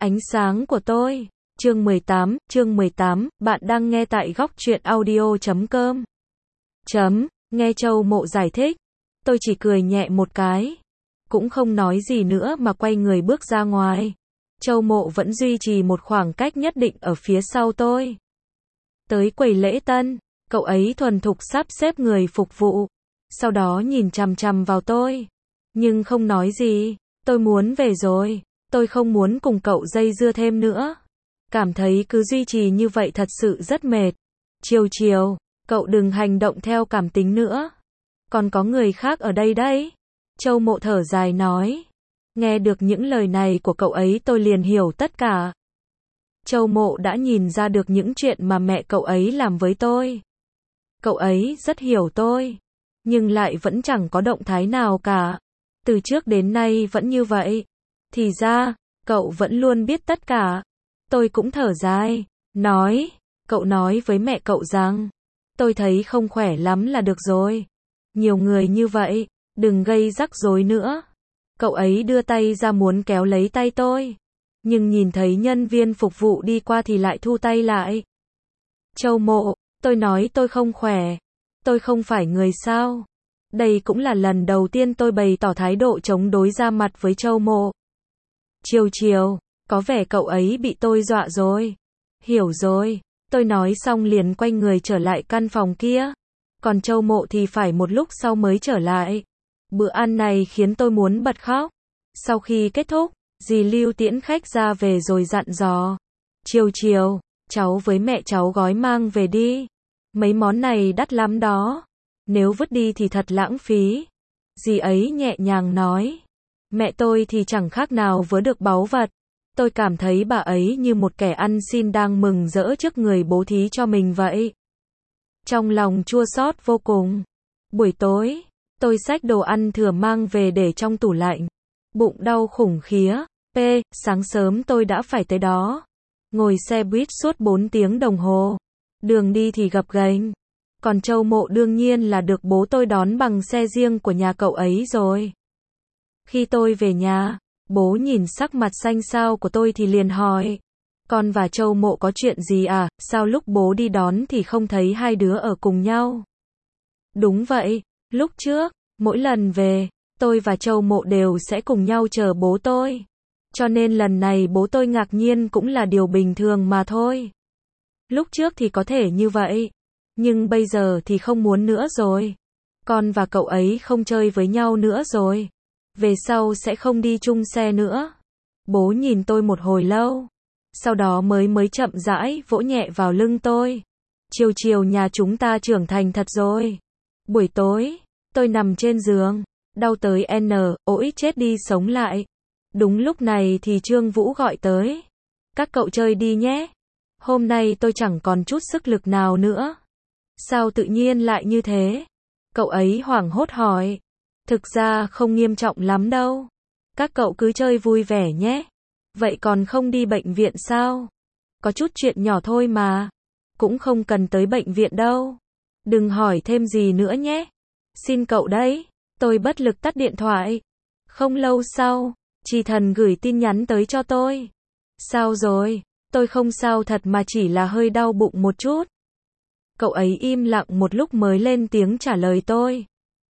Ánh sáng của tôi. Chương 18, bạn đang nghe tại góc truyện audio.com. Nghe Châu Mộ giải thích, tôi chỉ cười nhẹ một cái, cũng không nói gì nữa mà quay người bước ra ngoài. Châu Mộ vẫn duy trì một khoảng cách nhất định ở phía sau tôi. Tới quầy lễ tân, cậu ấy thuần thục sắp xếp người phục vụ, sau đó nhìn chằm chằm vào tôi, nhưng không nói gì. Tôi muốn về rồi, tôi không muốn cùng cậu dây dưa thêm nữa. Cảm thấy cứ duy trì như vậy thật sự rất mệt. Chiều, cậu đừng hành động theo cảm tính nữa. Còn có người khác ở đây đấy. Châu Mộ thở dài nói. Nghe được những lời này của cậu ấy tôi liền hiểu tất cả. Châu Mộ đã nhìn ra được những chuyện mà mẹ cậu ấy làm với tôi. Cậu ấy rất hiểu tôi, nhưng lại vẫn chẳng có động thái nào cả. Từ trước đến nay vẫn như vậy. Thì ra, cậu vẫn luôn biết tất cả. Tôi cũng thở dài, nói, cậu nói với mẹ cậu rằng, tôi thấy không khỏe lắm là được rồi. Nhiều người như vậy, đừng gây rắc rối nữa. Cậu ấy đưa tay ra muốn kéo lấy tay tôi, nhưng nhìn thấy nhân viên phục vụ đi qua thì lại thu tay lại. Châu Mộ, tôi nói tôi không khỏe. Tôi không phải người sao? Đây cũng là lần đầu tiên tôi bày tỏ thái độ chống đối ra mặt với Châu Mộ. Chiều, có vẻ cậu ấy bị tôi dọa rồi. Hiểu rồi, tôi nói xong liền quay người trở lại căn phòng kia. Còn Châu Mộ thì phải một lúc sau mới trở lại. Bữa ăn này khiến tôi muốn bật khóc. Sau khi kết thúc, dì Lưu tiễn khách ra về rồi dặn dò. Chiều, cháu với mẹ cháu gói mang về đi. Mấy món này đắt lắm đó. Nếu vứt đi thì thật lãng phí. Dì ấy nhẹ nhàng nói. Mẹ tôi thì chẳng khác nào vớ được báu vật. Tôi cảm thấy bà ấy như một kẻ ăn xin đang mừng rỡ trước người bố thí cho mình vậy. Trong lòng chua xót vô cùng. Buổi tối, tôi xách đồ ăn thừa mang về để trong tủ lạnh. Bụng đau khủng khiếp. Sáng sớm tôi đã phải tới đó. Ngồi xe buýt suốt 4 tiếng đồng hồ. Đường đi thì gập ghềnh. Còn Châu Mộ đương nhiên là được bố tôi đón bằng xe riêng của nhà cậu ấy rồi. Khi tôi về nhà, bố nhìn sắc mặt xanh xao của tôi thì liền hỏi. Con và Châu Mộ có chuyện gì à? Sao lúc bố đi đón thì không thấy hai đứa ở cùng nhau? Đúng vậy, lúc trước, mỗi lần về, tôi và Châu Mộ đều sẽ cùng nhau chờ bố tôi. Cho nên lần này bố tôi ngạc nhiên cũng là điều bình thường mà thôi. Lúc trước thì có thể như vậy, nhưng bây giờ thì không muốn nữa rồi. Con và cậu ấy không chơi với nhau nữa rồi. Về sau sẽ không đi chung xe nữa. Bố nhìn tôi một hồi lâu, sau đó mới chậm rãi vỗ nhẹ vào lưng tôi. Chiều nhà chúng ta trưởng thành thật rồi. Buổi tối, tôi nằm trên giường, đau tới ôi chết đi sống lại. Đúng lúc này thì Trương Vũ gọi tới. Các cậu chơi đi nhé. Hôm nay tôi chẳng còn chút sức lực nào nữa. Sao tự nhiên lại như thế? Cậu ấy hoảng hốt hỏi. Thực ra không nghiêm trọng lắm đâu. Các cậu cứ chơi vui vẻ nhé. Vậy còn không đi bệnh viện sao? Có chút chuyện nhỏ thôi mà. Cũng không cần tới bệnh viện đâu. Đừng hỏi thêm gì nữa nhé. Xin cậu đấy. Tôi bất lực tắt điện thoại. Không lâu sau, Trì Thần gửi tin nhắn tới cho tôi. Sao rồi? Tôi không sao thật mà chỉ là hơi đau bụng một chút. Cậu ấy im lặng một lúc mới lên tiếng trả lời tôi.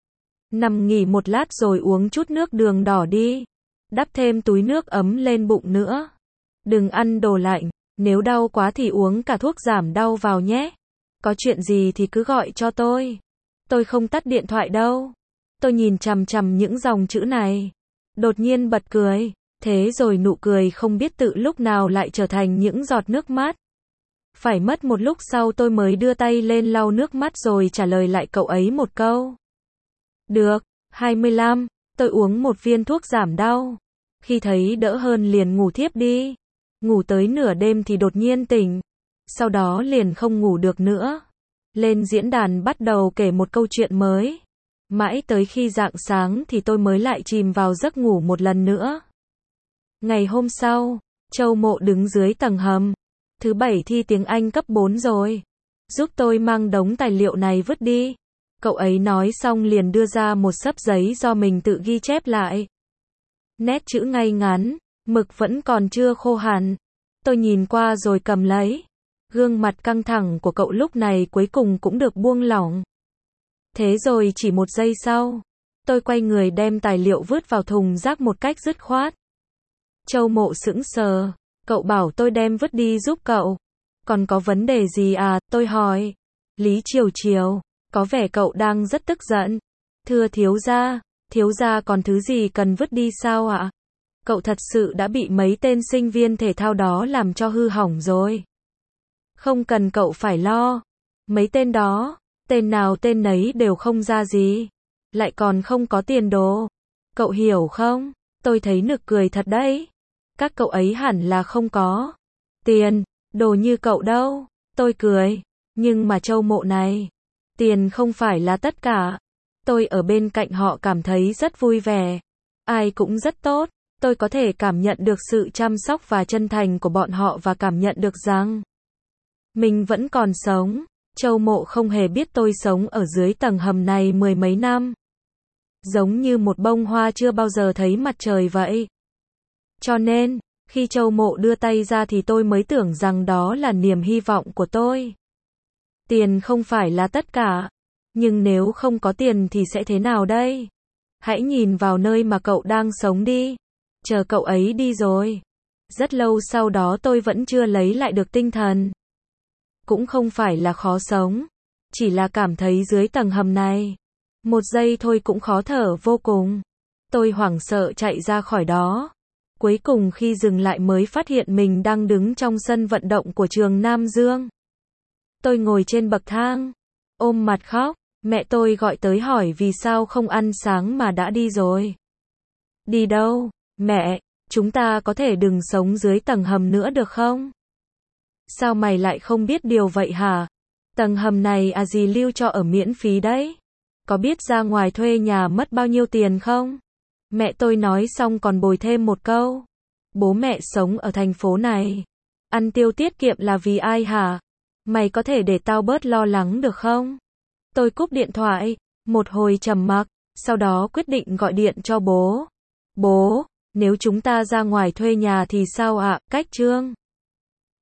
Nằm nghỉ một lát rồi uống chút nước đường đỏ đi. Đắp thêm túi nước ấm lên bụng nữa. Đừng ăn đồ lạnh. Nếu đau quá thì uống cả thuốc giảm đau vào nhé. Có chuyện gì thì cứ gọi cho tôi. Tôi không tắt điện thoại đâu. Tôi nhìn chằm chằm những dòng chữ này. Đột nhiên bật cười. Thế rồi nụ cười không biết tự lúc nào lại trở thành những giọt nước mắt. Phải mất một lúc sau tôi mới đưa tay lên lau nước mắt rồi trả lời lại cậu ấy một câu. Được, 25, tôi uống một viên thuốc giảm đau. Khi thấy đỡ hơn liền ngủ thiếp đi. Ngủ tới nửa đêm thì đột nhiên tỉnh. Sau đó liền không ngủ được nữa. Lên diễn đàn bắt đầu kể một câu chuyện mới. Mãi tới khi rạng sáng thì tôi mới lại chìm vào giấc ngủ một lần nữa. Ngày hôm sau, Châu Mộ đứng dưới tầng hầm. Thứ bảy thi tiếng Anh cấp 4 rồi. Giúp tôi mang đống tài liệu này vứt đi. Cậu ấy nói xong liền đưa ra một xấp giấy do mình tự ghi chép lại. Nét chữ ngay ngắn, Mực vẫn còn chưa khô hẳn. Tôi nhìn qua rồi cầm lấy. Gương mặt căng thẳng của cậu lúc này cuối cùng cũng được buông lỏng. Thế rồi chỉ 1 giây sau, tôi quay người đem tài liệu vứt vào thùng rác một cách dứt khoát. Châu Mộ sững sờ. Cậu bảo tôi đem vứt đi giúp cậu. Còn có vấn đề gì à, tôi hỏi. Lý Triều Triều, có vẻ cậu đang rất tức giận. Thưa thiếu gia còn thứ gì cần vứt đi sao ạ? Cậu thật sự đã bị mấy tên sinh viên thể thao đó làm cho hư hỏng rồi. Không cần cậu phải lo. Mấy tên đó, tên nào tên nấy đều không ra gì. Lại còn không có tiền đồ. Cậu hiểu không? Tôi thấy nực cười thật đấy. Các cậu ấy hẳn là không có tiền, đồ như cậu đâu. Tôi cười. Nhưng mà Châu Mộ này, tiền không phải là tất cả. Tôi ở bên cạnh họ cảm thấy rất vui vẻ. Ai cũng rất tốt. Tôi có thể cảm nhận được sự chăm sóc và chân thành của bọn họ và cảm nhận được rằng mình vẫn còn sống. Châu Mộ không hề biết tôi sống ở dưới tầng hầm này 10 mấy năm. Giống như một bông hoa chưa bao giờ thấy mặt trời vậy. Cho nên, khi Châu Mộ đưa tay ra thì tôi mới tưởng rằng đó là niềm hy vọng của tôi. Tiền không phải là tất cả. Nhưng nếu không có tiền thì sẽ thế nào đây? Hãy nhìn vào nơi mà cậu đang sống đi. Chờ cậu ấy đi rồi. Rất lâu sau đó tôi vẫn chưa lấy lại được tinh thần. Cũng không phải là khó sống. Chỉ là cảm thấy dưới tầng hầm này, 1 giây thôi cũng khó thở vô cùng. Tôi hoảng sợ chạy ra khỏi đó. Cuối cùng khi dừng lại mới phát hiện mình đang đứng trong sân vận động của trường Nam Dương. Tôi ngồi trên bậc thang, ôm mặt khóc. Mẹ tôi gọi tới hỏi vì sao không ăn sáng mà đã đi rồi. Đi đâu? Mẹ, chúng ta có thể đừng sống dưới tầng hầm nữa được không? Sao mày lại không biết điều vậy hả? Tầng hầm này à gì lưu cho ở miễn phí đấy. Có biết ra ngoài thuê nhà mất bao nhiêu tiền không? Mẹ tôi nói xong còn bồi thêm một câu. Bố mẹ sống ở thành phố này. Ăn tiêu tiết kiệm là vì ai hả? Mày có thể để tao bớt lo lắng được không? Tôi cúp điện thoại. Một hồi trầm mặc. Sau đó quyết định gọi điện cho bố. Bố, nếu chúng ta ra ngoài thuê nhà thì sao ạ? Cách Trương